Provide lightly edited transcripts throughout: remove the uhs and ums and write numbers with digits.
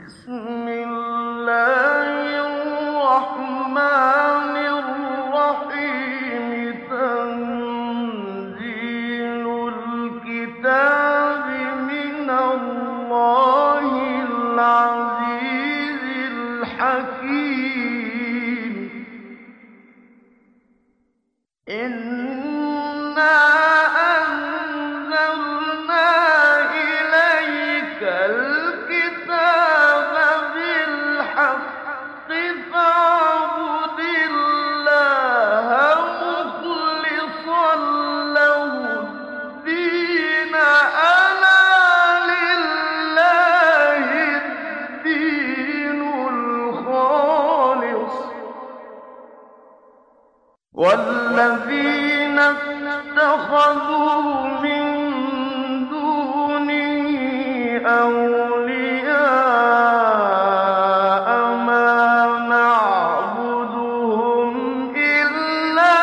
بسم الله الرحمن الرحيم تنزيل الكتاب من الله العزيز الحكيم إنا أنزلنا إليك الكتاب بالحق فاعبد الله مخلصا له الدين ألا لله الدين الخالص والذين اتخذوا من دونه أولياء ما نعبدهم إلا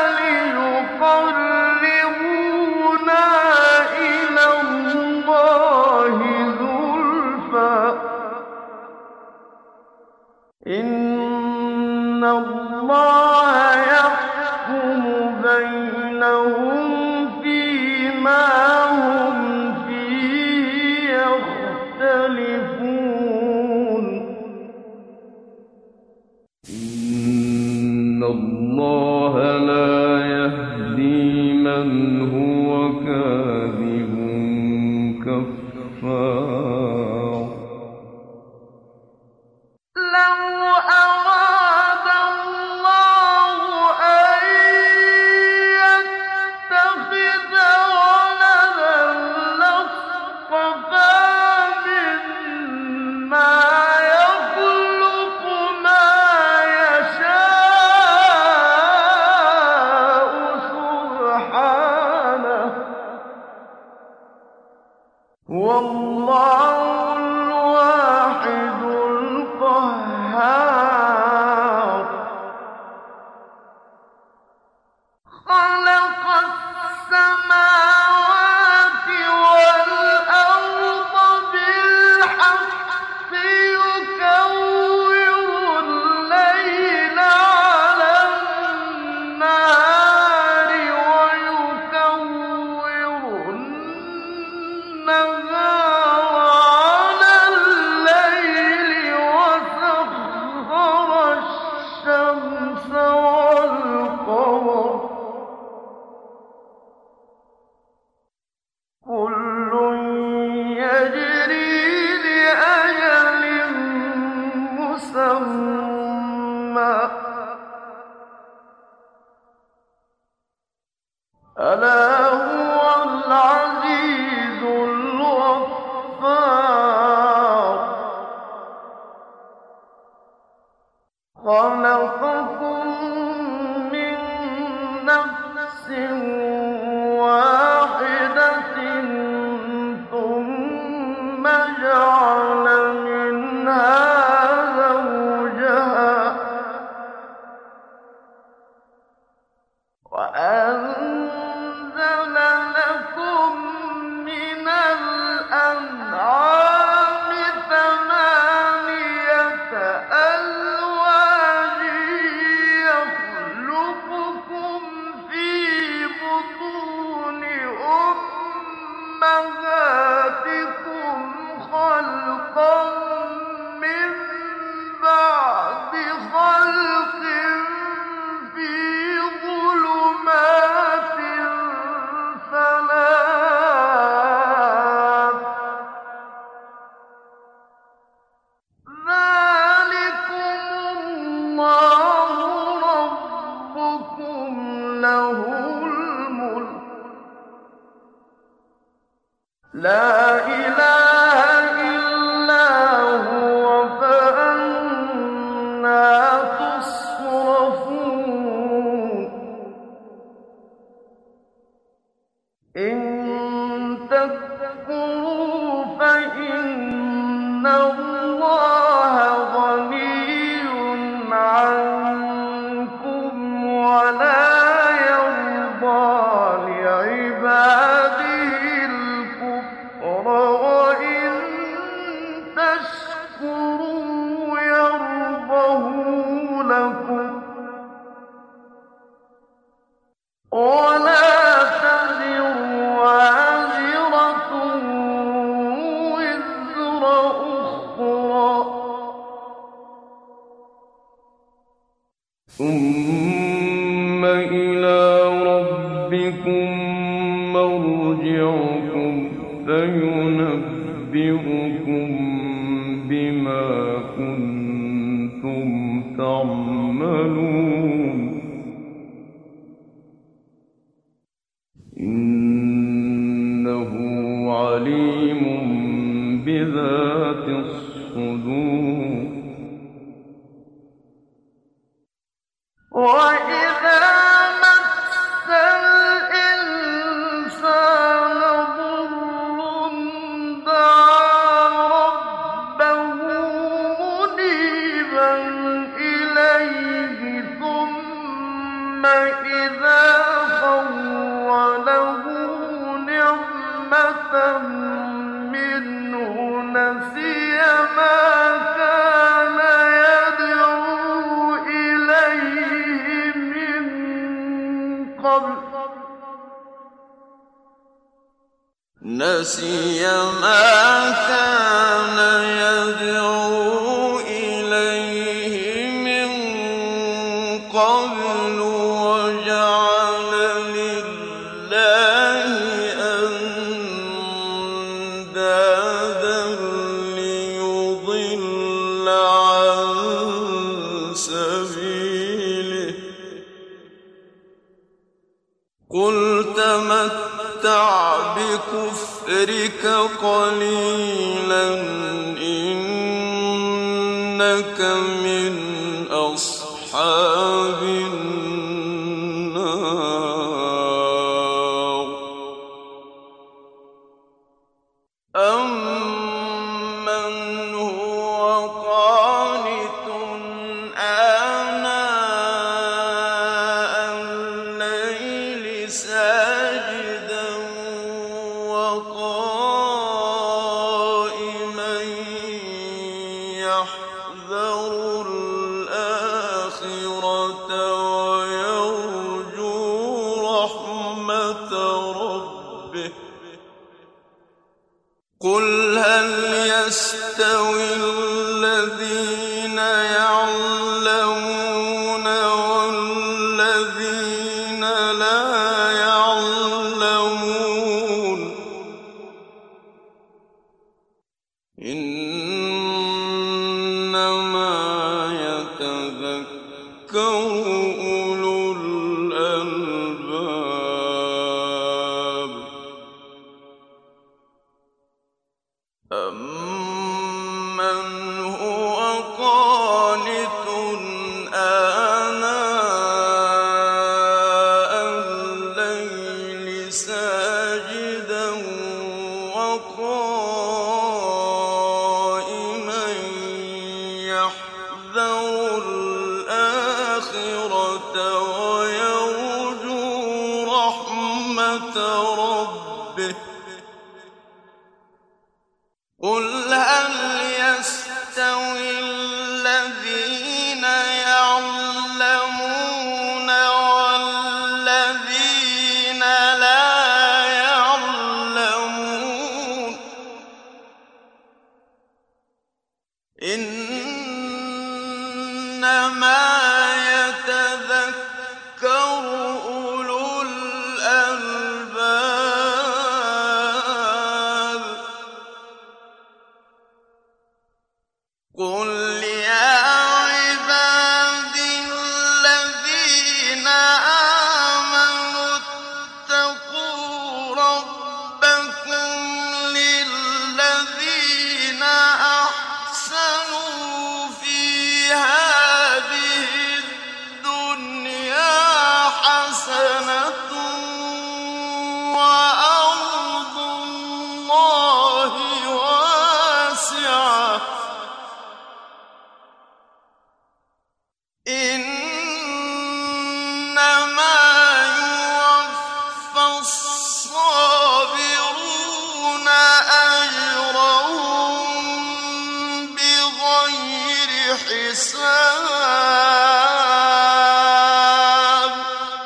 ليقربونا إلى الله زلفى إن الله يحكم بينهم فيما هم فيه يختلفون إن الله لا يهدي من هو كاذب كفار لو أراد الله أن يتخذ ولدا لاصطفى مما يخلق ما يشاء سبحانه والله الواحد القهار خلق السماوات والأرض بالحق يكور الليل على النهار ويكور النهار على الليل وسخر الشمس والقمر كل يجري لأجل مسمى ألا هو العزيز الغفار خلقكم من نفس واحدة ثم جعل منها زوجها وأنزل لكم من الأنعام ثمانية أزواج يخلقكم في بطون أمهاتكم خلقا من بعد خلق في ظلمات ثلاث ذلكم الله ربكم له الملك لا إله إلا هو فأنى تصرفون إن تكفروا فإن الله غني عنكم ولا يرضى لعباده الكفر وإن تشكروا تشكروا يرضه لكم ولا تزر وازرة وزر أخرى ثم إلى ربكم مرجعكم فينبئكم بما كنتم تعملون إنه عليم بذات الصدور وإذا مس الإنسان ضر دعا ربه منيبا إليه ثم إذا خوله نعمة منه نسي ما كان يدعو إليه من قبل وجعل لله أندادا ليضل عن سبيله قل تمتع بكفرك قليلا إنك من أصحاب النار أمن هو قانت آناء الليل ساجدا وقائما يحذر الآخرة ويرجو رحمة ربه قل هل يستوي الذين يعلمون والذين لا يعلمون إنما يتذكر أولو الألباب أمن هو قانت آناء الليل ساجدا وقائما يحذر الآخرة ويرجو رحمة ربه قل هل يستوي الذين يعلمون والذين لا يعلمون إنما يتذكر أولو الألباب قل يا عبادي الذين آمنوا اتقوا ربكم للذين أحسنوا في هذه الدنيا حسنة وأرض الله واسعة حساب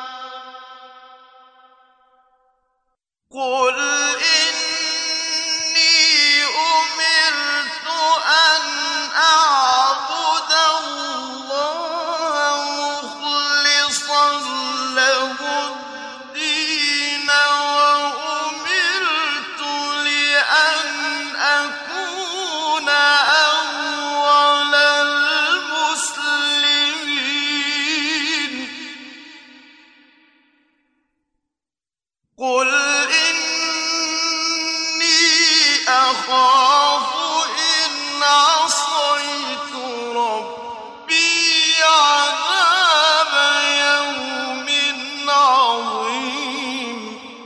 قل إني أمرت أن أعبد الله مخلصا له الدين وأمرت لأن أكون أول المسلمين قل إني أخاف إن عصيت ربي عذاب يوم عظيم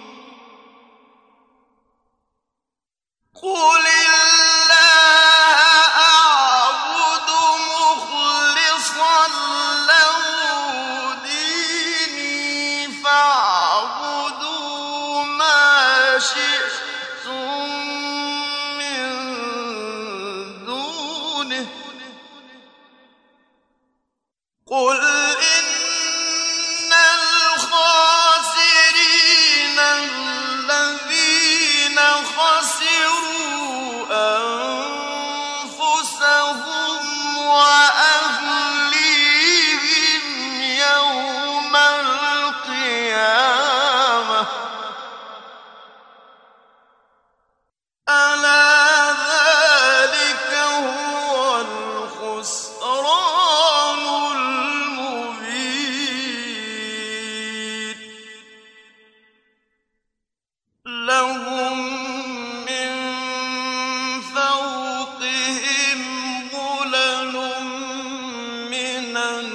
قل الله أعبد مخلصا له ديني فاعبدوا ما شئتم من دونه قل إن الخاسرين الذين خسروا أنفسهم وأهليهم يوم القيامة ألا ذلك هو الخسران المبين لهم من فوقهم ظلل من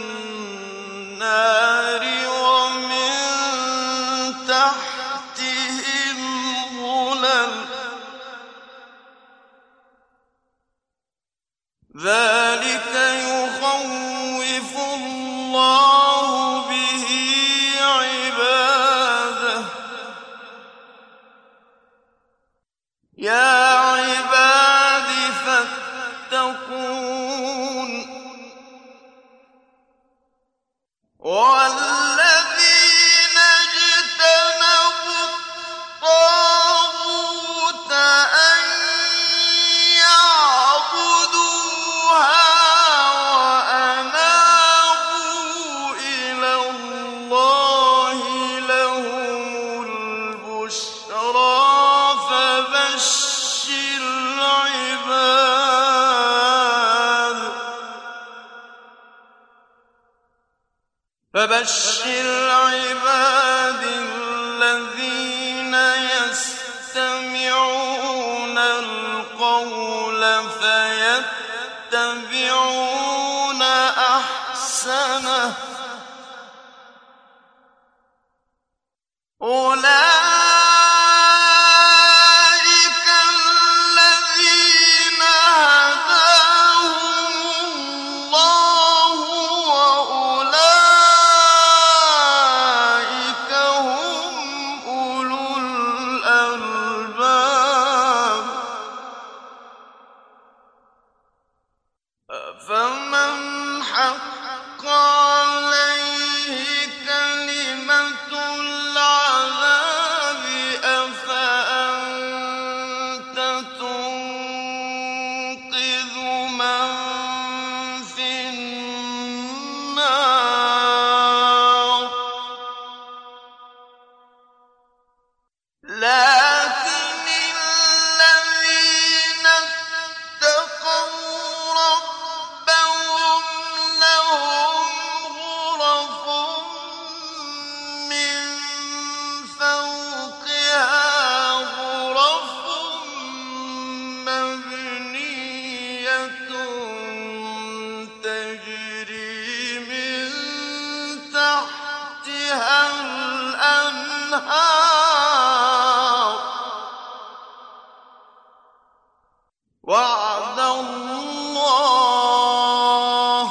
النار ومن تحتهم ظلل ذلك يخوف الله به عباده يا عباد فاتقون والذين اجتنبوا الطاغوت أن يعبدوها وأنابوا إلى الله لهم البشرى فبشر عباد الذين يستمعون القول فيتبعون أحسنه أولئك الذين هداهم الله وأولئك هم أولو الألباب فمن حق عليه كلمة العذاب أفأنت تنقذ من في النار لكن الذين اتقوا ربهم لهم غرف من فوقها غرف مبنية تجري من تحتها الأنهار وعد الله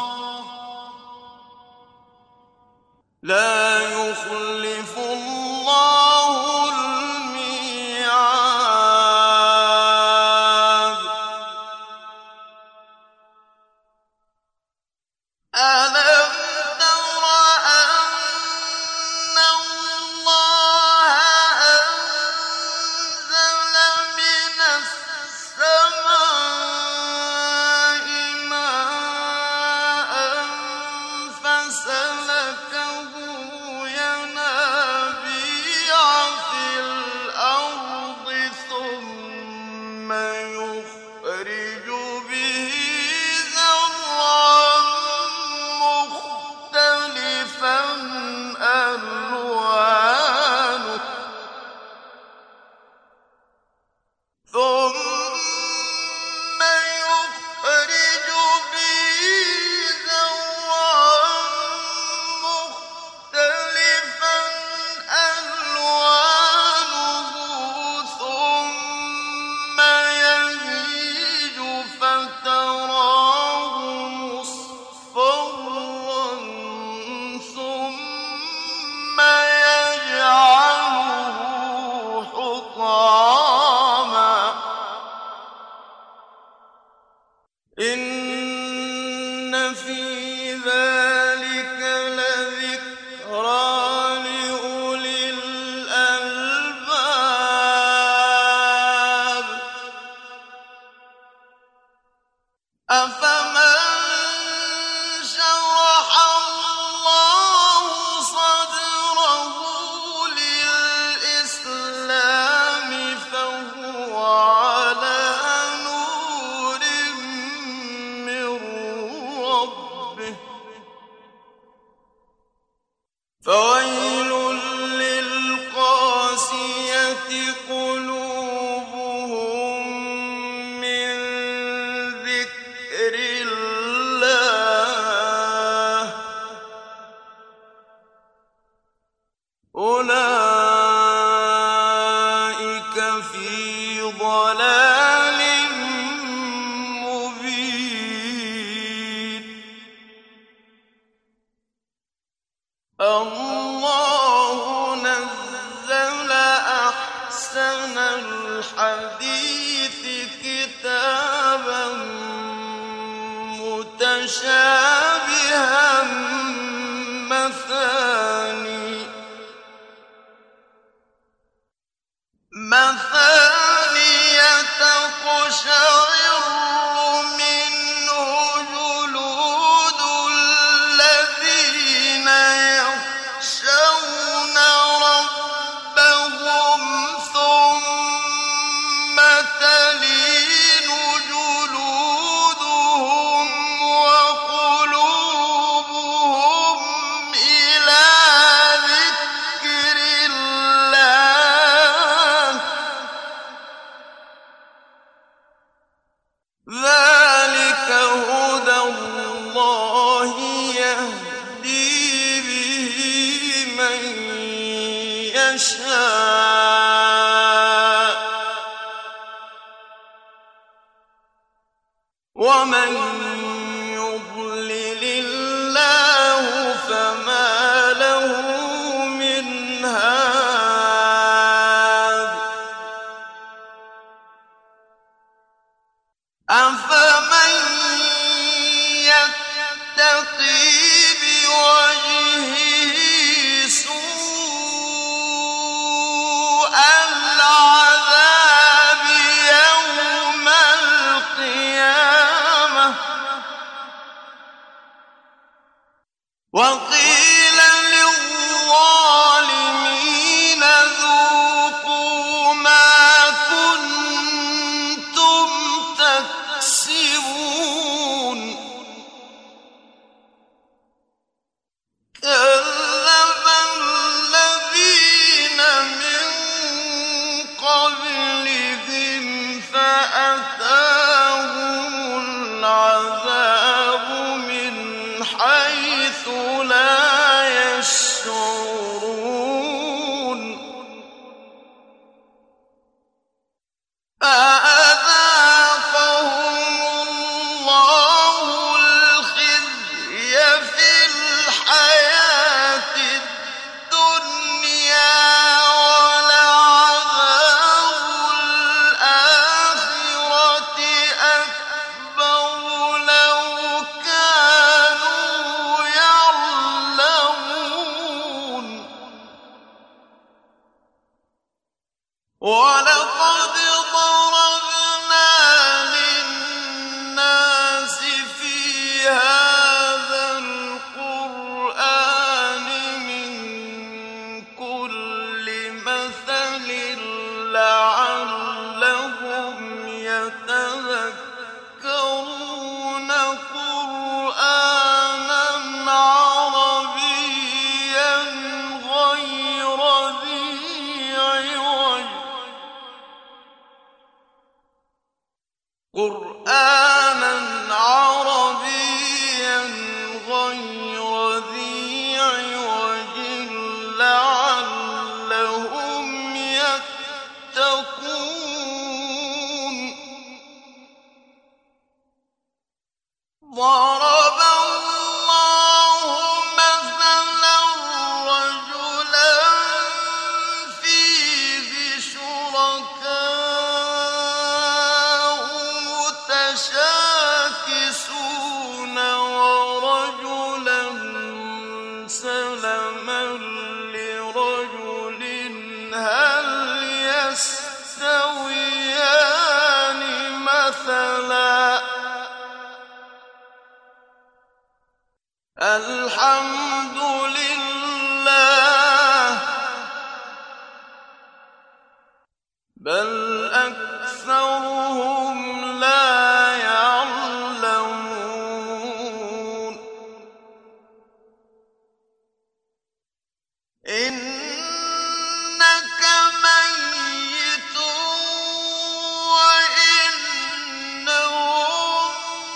لا يخلف الله الميعاد إن في ذلك لذكرى لأولي الألباب أفمن شرح الله صدره للإسلام فهو على نور من ربه فويل للقاسية قلوبهم من ذكر الله أولئك في ضلال مبين الله نزل أحسن الحديث كتابا متشابها مثاني تقشعر منه جلود الذين يخشون ربهم ثم تلين جلودهم وقلوبهم إلى ذكر الله ذلك هدى الله يهدي به من يشاء ومن يضلل الله فما له من هاد أفمن يتقي بوجهه سوء العذاب يوم القيامة وقيل للظالمين ذوقوا ما كنتم تكسبون كذب الذين من قبلهم فأتاهم العذاب من حيث لا يشعرون فأذاقهم الله الخزي في الحياة الدنيا ولعذاب الآخرة أكبر لو كانوا يعلمون ولقد ضربنا للناس في هذا القرآن من كل مثل لعلهم يتذكرون قرآنا عربيا غير ذي عوج قرآنا عربيا غير ذي عوج لعلهم يتقون ضرب الله مثلا رجلا فيه شركاء متشاكسون الحمد لله بل أكثرهم لا يعلمون إنك ميت وإنهم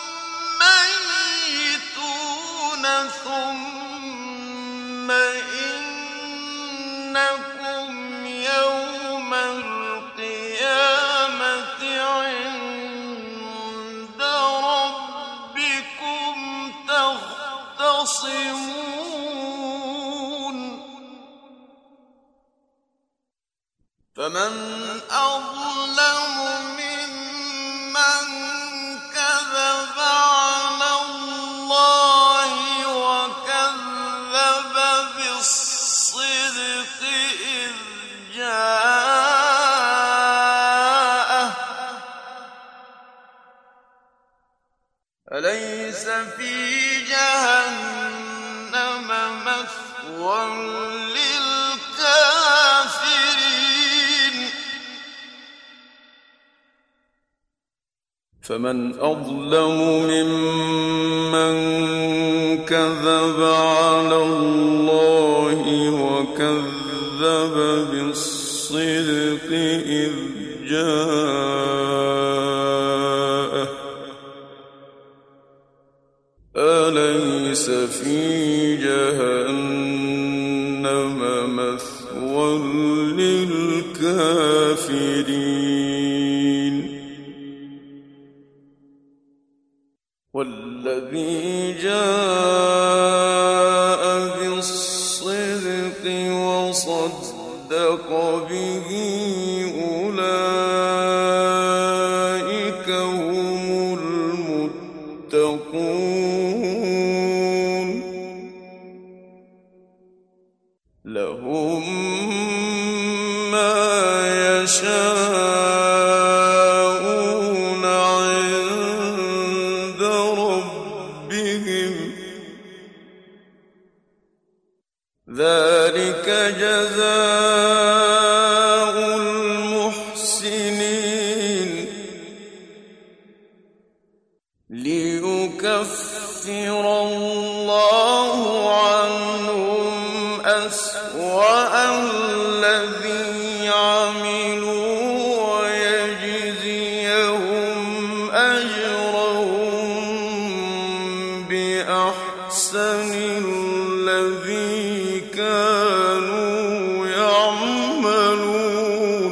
ميتون ثم إنكم يوم القيامة عند ربكم تختصمون فمن أظلم ممن كذب على الله وكذب بالصدق إذ جاءه أليس في جهنم مثوى للكافرين فمن أظلم ممن كذب على الله وكذب بالصدق إذ جاءه أليس في جهنم مثوى للكافرين والذي جاء بالصدق وصدق به أولئك هم المتقون لهم ما يشاءون عند ربهم ذلك جزاء المحسنين ليكفر الله عنهم أسوأ الذي عملوا ويجزيهم أجرهم بأحسن الذي كانوا يعملون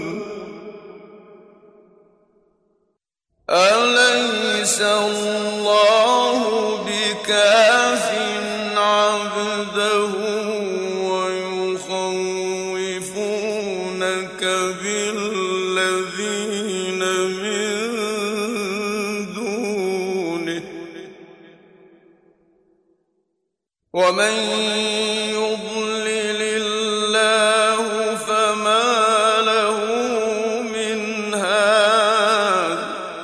أليس الله بكاف عبده ويخوفونك بالذين من دونه ومن يضلل الله فما له من هاد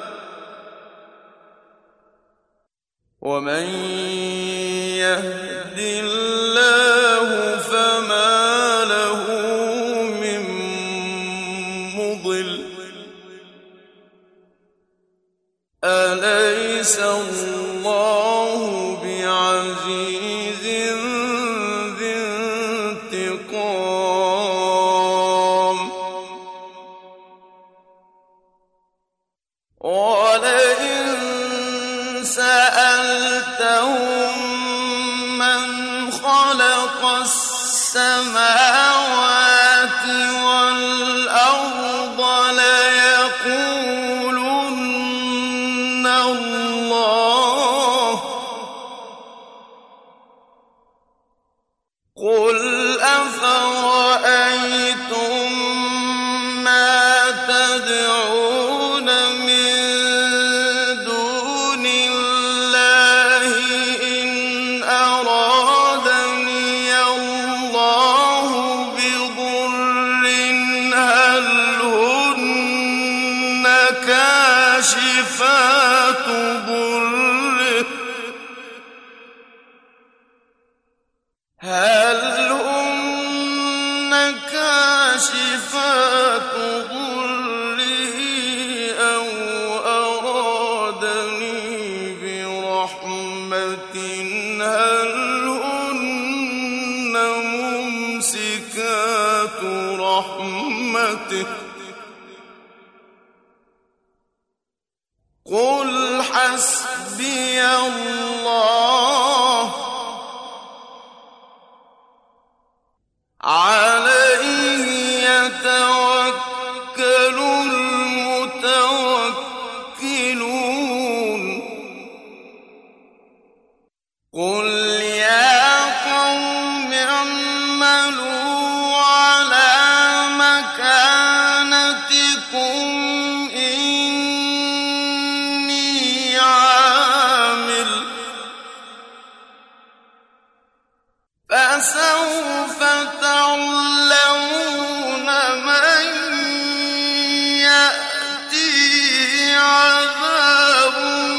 ومن يهد الله فما له من مضل أليس الله بعزيز ذي انتقام ولئن سألتهم من خلق السماوات والأرض ليقولن الله قل أفرأيتم ما تدعون من دون الله إن رحمة هل هن ممسكات رحمته قل حسبي الله عليه يتوكل المتوكلون قل يا قوم اعملوا على مكانتكم إني عامل فسوف تعلمون من يأتيه عذاب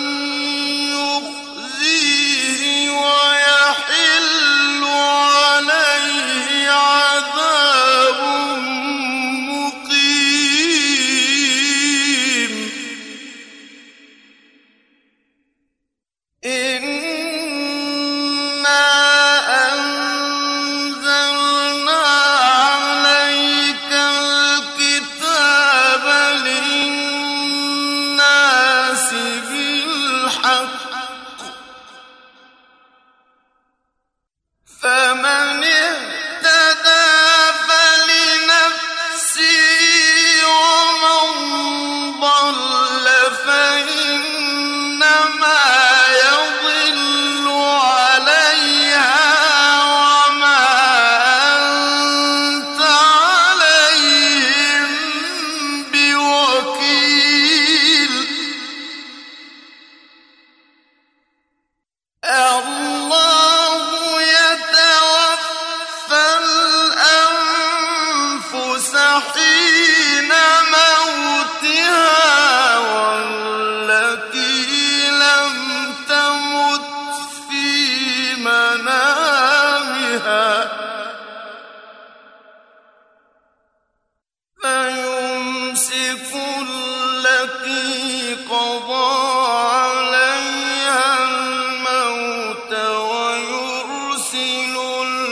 يخزيه ويحل عليه عذاب مقيم إنا أنزلنا عليك الكتاب للناس بالحق فمن اهتدى فلنفسه ومن ضل فإنما يضل عليها وما أنت عليهم بوكيل الله يتوفى الأنفس حين موتها والتي لم تمت في منامها فيمسك التي قضى عليها الموت ويرسل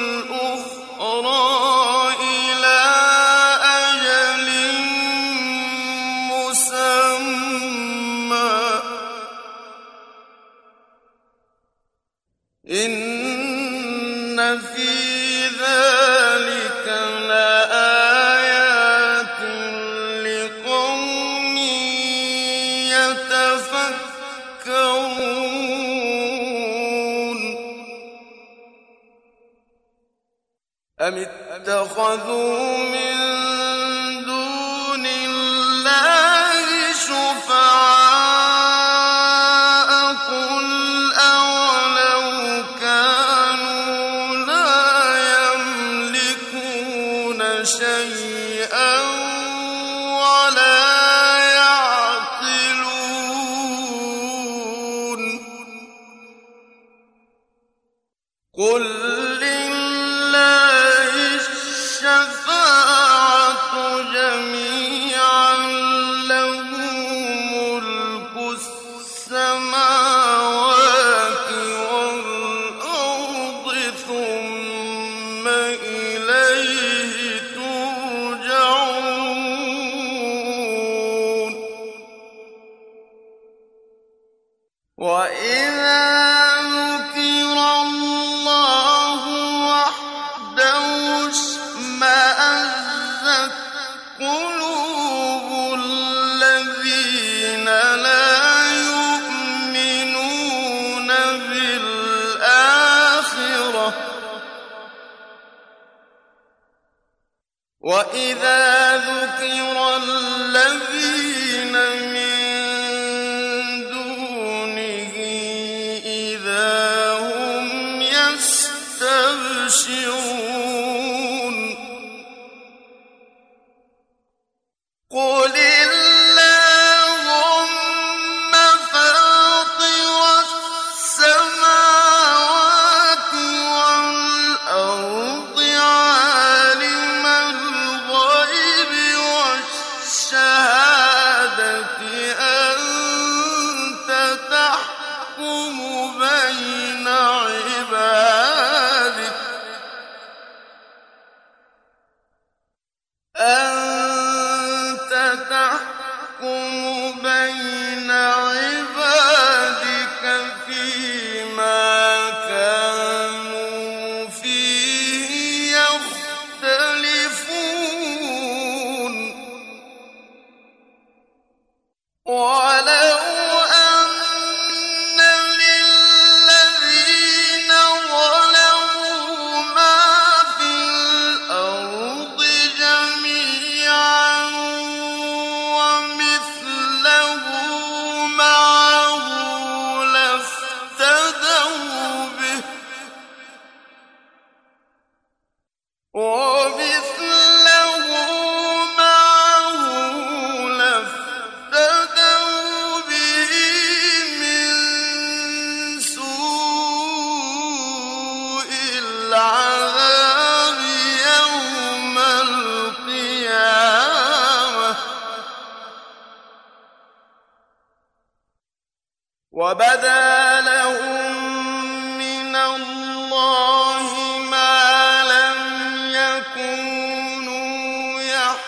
الأخرى إلى أجل مسمى إن في ذلك لآيات لقوم يتفكرون أم اتخذوا من دون الله شفعاء قل أولو كانوا لا يملكون شيئا ولا يعقلون قل لله الشفاعة جميعا له ملك السماوات والأرض ثم إليه ترجعون وإذا ذكر الله وحده اشمأزت قلوب الذين لا يؤمنون بالآخرة وإذا ذكر الذين من دونه إذا هم يستبشرون قل اللهم فاطر السماوات والأرض عالم الغيب والشهادة أنت تحكم بين عبادك أنت تحكم بين عبادك فيما كانوا فيه يختلفون ولو أن للذين ظلموا ما في الأرض جميعا ومثله معه لافتدوا به من سوء العذاب يوم القيامة وبدا لهم من الله ما لم يكونوا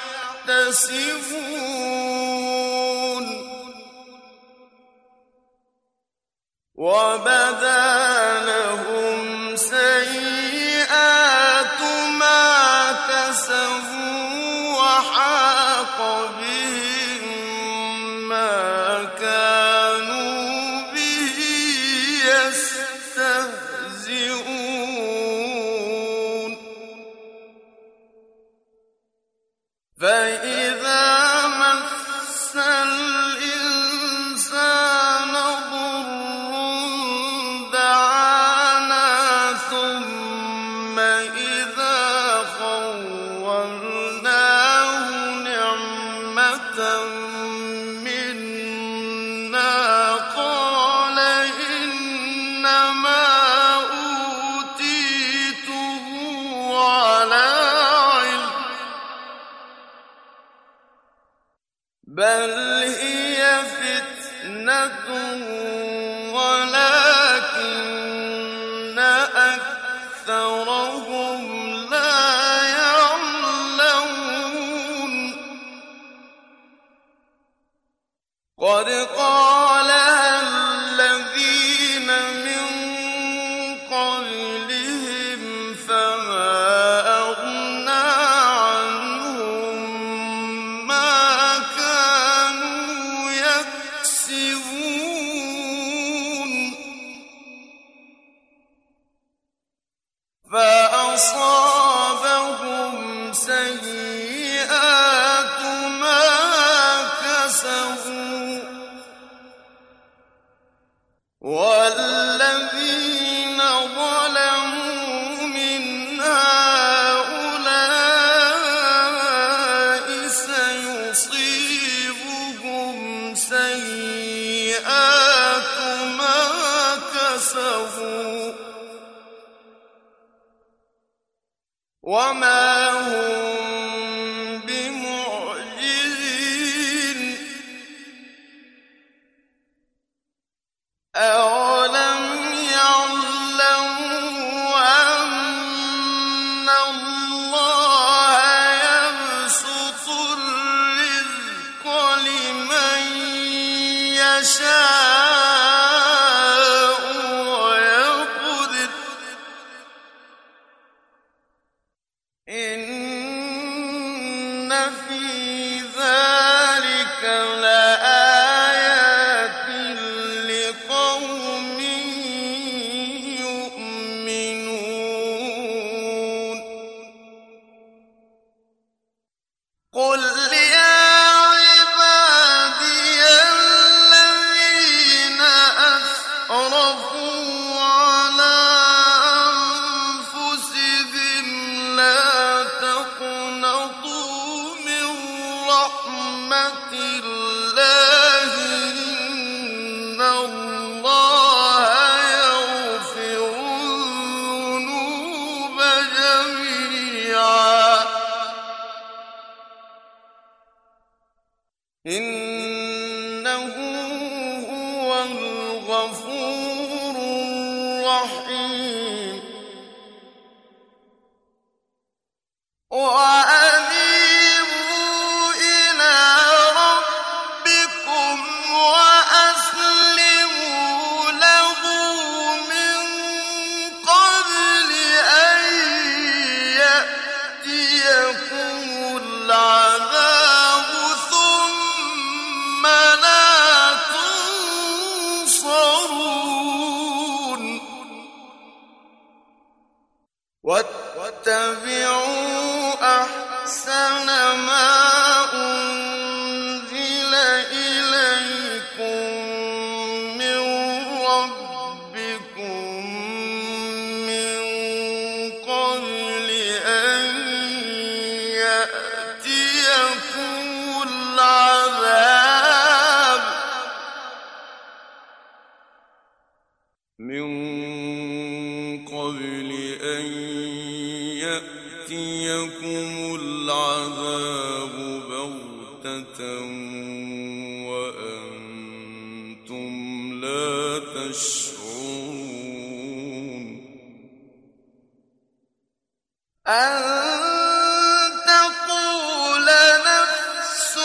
يحتسبون وبدا لهم سيئات ما كسبوا وحاق بهم ما كانوا به يستهزئون فإذا مس الإنسان ضر دعانا ثم إذا خولناه نعمة منا قال إنما أوتيته على علم بل هي فتنة ولكن أكثرهم لا يعلمون قد قالها الذين من قبلهم فما أغنى عنهم ما كانوا يكسبون فأصابهم سيئات ما كسبوا والذين ظلموا من هؤلاء سيصيبهم سيئات ما كسبوا وما هم بمعجزين أولم يعلموا أن الله يبسط الرزق لمن يشاء ويقدر إن في ذلك لآيات لقوم يؤمنون قل يا عبادي الذين أسرفوا على أنفسهم لا تقنطوا من رحمة الله إن الله يغفر الذنوب جميعا إنه هو الغفور رحيم وأنيبوا إلى ربكم وأسلموا له من قبل أن يأتيكم العذاب ثم لا تنصرون واتبعوا أحسن ما أنزل إليكم من ربكم من قبل أن يأتيكم العذاب من قبل أن يأتيكم العذاب بغتة وأنتم لا تشعرون أن تقول نفس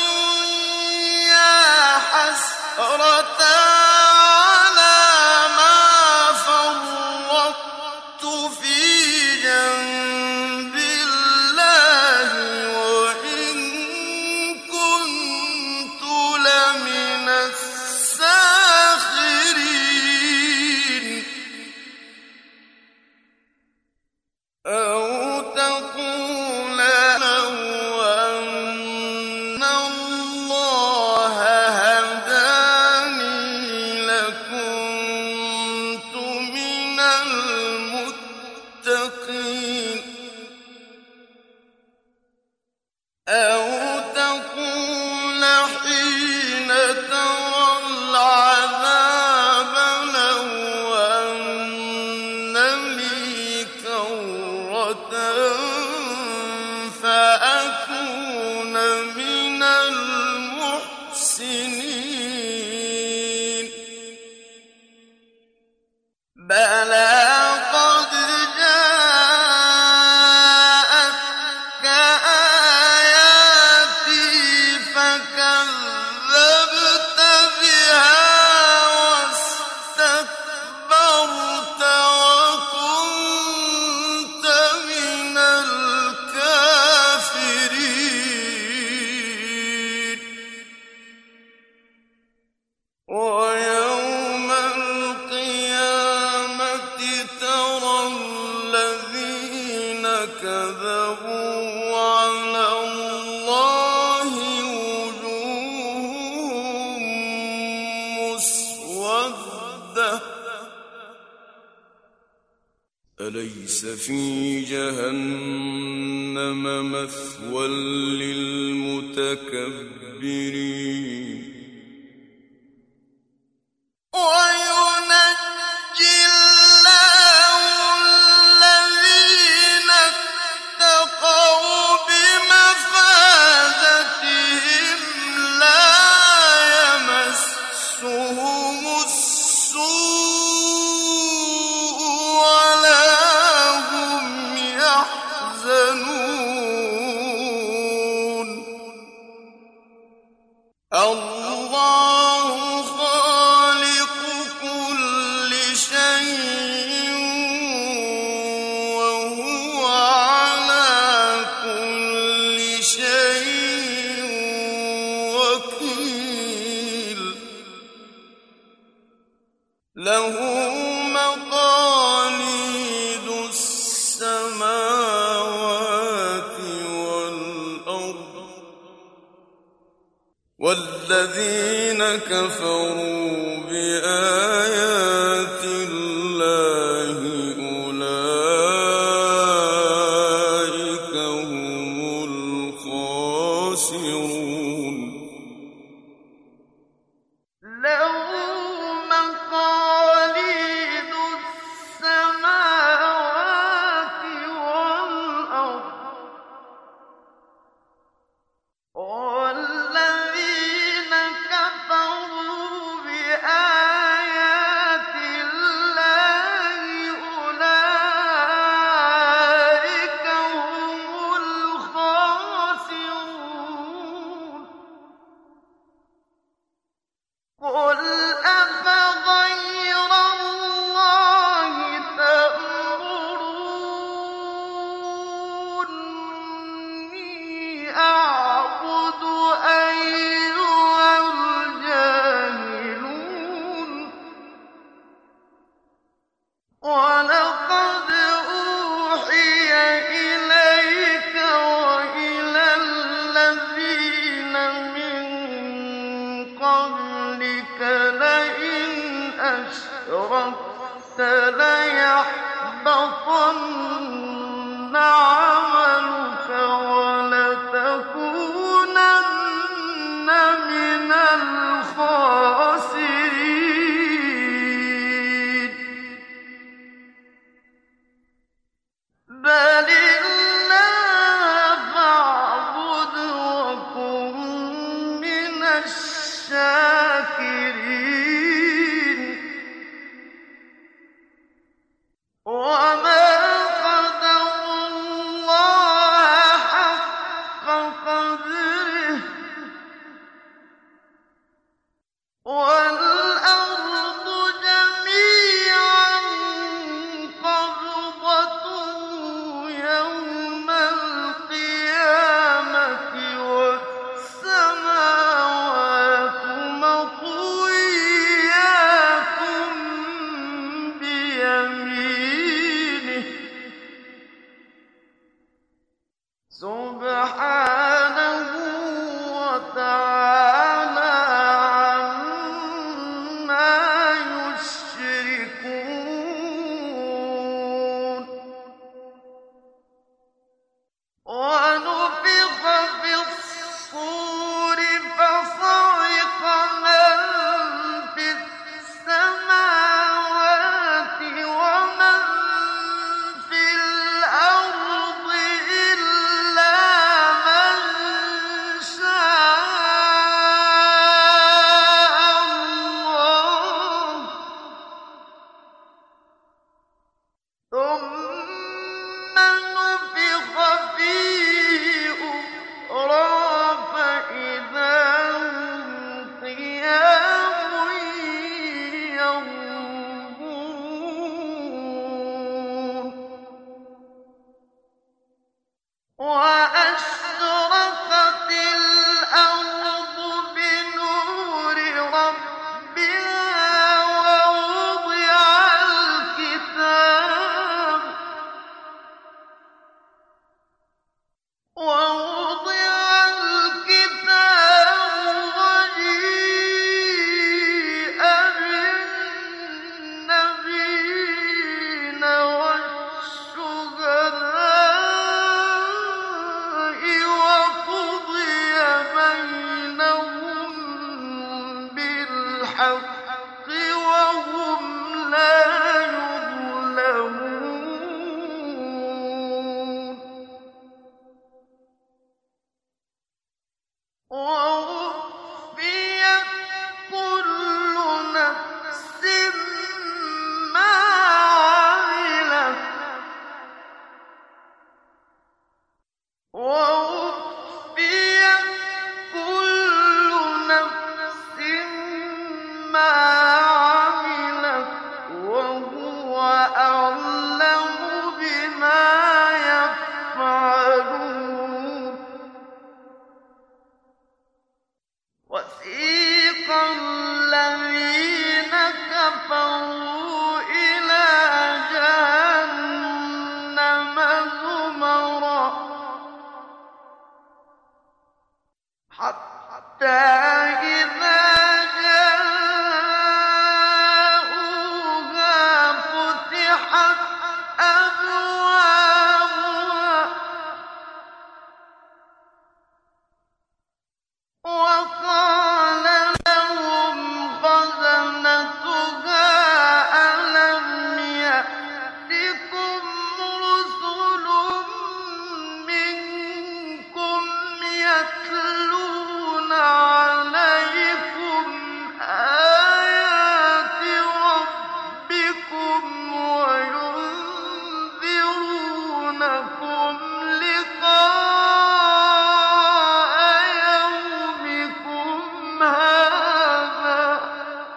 يا حسرة على ما فرطت في جنب الله وإن كنت لمن الساخرين أو تقول لو أن الله هداني لكنت من المتقين أو تقول حين ترى العذاب لو أن لي كرة فأكون من المحسنين بلى قد جاءتك آياتي فكذبت بها واستكبرت وكنت من الكافرين ويوم القيامة ترى الذين كذبوا على الله وجوههم مسودة أليس في جهنم مثوى للمتكبرين وينجي الله الذين اتقوا بمفازتهم لا يمسهم السوء ولا هم يحزنون الله خالق كل شيء وهو على كل شيء وكيل له مقاليد السماوات والأرض والذين كفروا بآيات الله أولئك هم الخاسرون له مقاليد السماوات والأرض والذين كفروا بآيات وَلَقَدْ أُوحِيَ إِلَيْكَ وَإِلَى الَّذِينَ مِن قَبْلِكَ لَئِنْ أَشْرَكْتَ لَيَحْبَطَنَّ عَمَلُكَ وَلَتَكُونَنَّ مِنَ الْخَاسِرِينَ بَلِ اللَّهَ فَاعْبُدْ وَكُن مِّنَ الشَّاكِرِينَ وَمَا قَدَرُوا اللَّهَ حَقَّ قَدْرِهِ وَالْأَرْضُ جَمِيعًا قَبْضَتُهُ يَوْمَ الْقِيَامَةِ وَالسَّمَاوَاتُ مَطْوِيَّاتٌ بِيَمِينِهِ سُبْحَانَهُ وَتَعَالَىٰ عَمَّا يُشْرِكُونَ وَنُفِخَ فِي الصُّورِ فَصَعِقَ مَن فِي السَّمَاوَاتِ وَمَن فِي الْأَرْضِ إِلَّا مَن شَاءَ اللَّهُ ثُمَّ نُفِخَ فِيهِ أُخْرَىٰ فَإِذَا هُمْ قِيَامٌ يَنظُرُونَ وَأَشْرَقَتِ الْأَرْضُ بِنُورِ رَبِّهَا وَوُضِعَ الْكِتَابُ وَجِيءَ بِالنَّبِيِّينَ وَالشُّهَدَاءِ وَقُضِيَ بَيْنَهُم بِالْحَقِّ وَهُمْ لَا يُظْلَمُونَ وَوُفِّيَتْ كُلُّ نَفْسٍ مَّا عَمِلَتْ وَهُوَ أَعْلَمُ بِمَا يَفْعَلُونَ وَسِيقَ الَّذِينَ كَفَرُوا إِلَىٰ جَهَنَّمَ زُمَرًا حَتَّىٰ إِذَا جَاءُوهَا فُتِحَتْ أَبْوَابُهَا وَقَالَ لَهُمْ خَزَنَتُهَا أَلَمْ يَأْتِكُمْ رُسُلٌ مِّنكُمْ يَتْلُونَ عَلَيْكُمْ آيَاتِ رَبِّكُمْ وَيُنذِرُونَكُمْ لِقَاءَ يَوْمِكُمْ هَٰذَا ۚ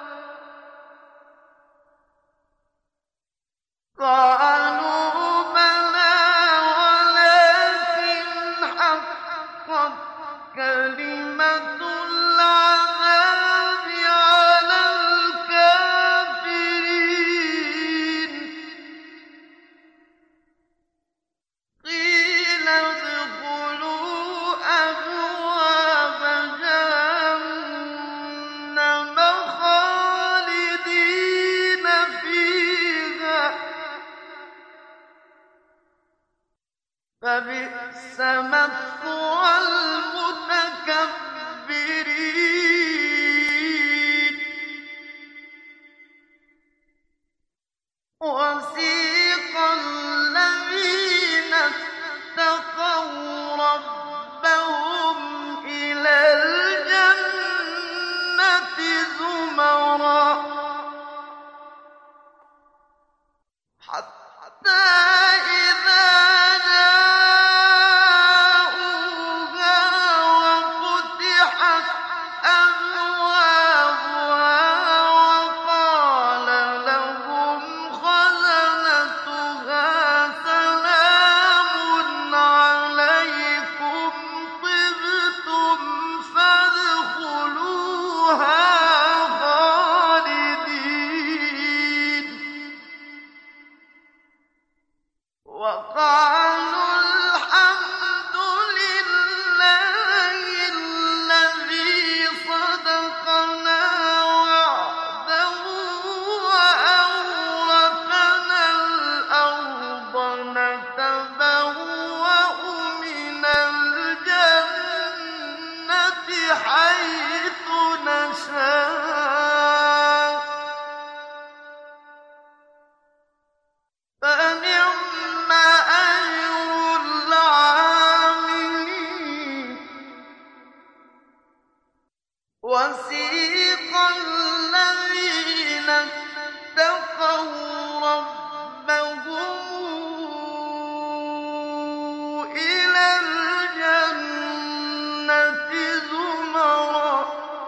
قَالُوا بَلَىٰ وَلَٰكِنْ حَقَّتْ كَلِمَةُ الْعَذَابِ عَلَى الْكَافِرِينَ مثوى المتكبرين وسيق الذين اتقوا ربهم إلى الجنة زمرا حتى إذا جاءوها وفتحت أبوابها وقال لهم خزنتها سلام عليكم طبتم فادخلوها خالدين وقالوا الحمد لله الذي صدقنا وعده وأورثنا الأرض نتبوأ من الجنة حيث نشاء فنعم أجر العاملين وسيق الذين اتقوا ربهم إلى الجنة زمرا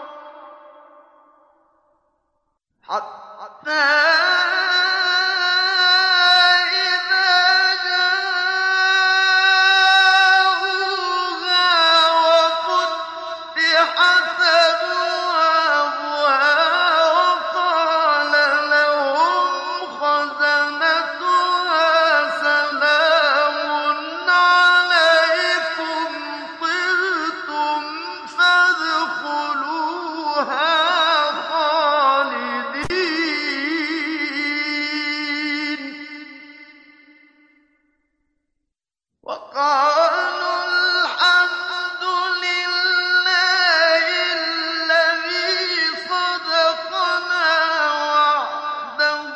حتى إذا جاءوها وفتحت أبوابها وقال لهم خزنتها سلام عليكم طبتم فادخلوها خالدين وقالوا الحمد لله الذي صدقنا وعده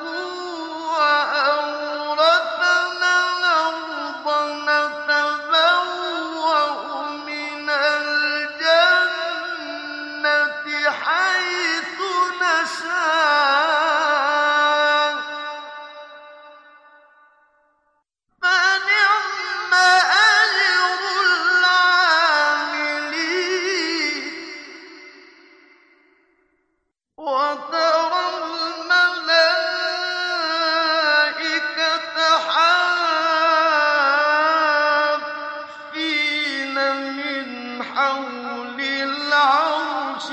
وأورثنا الأرض نتبوأ من الجنة حيث نشاء فنعم أجر العاملين وترى الملائكة حافين من حول العرش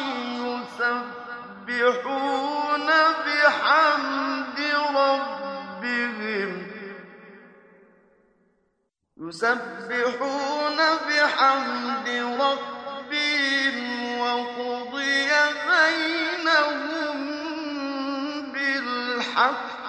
يسبحون بحمد ربهم وقضي بينهم بالحق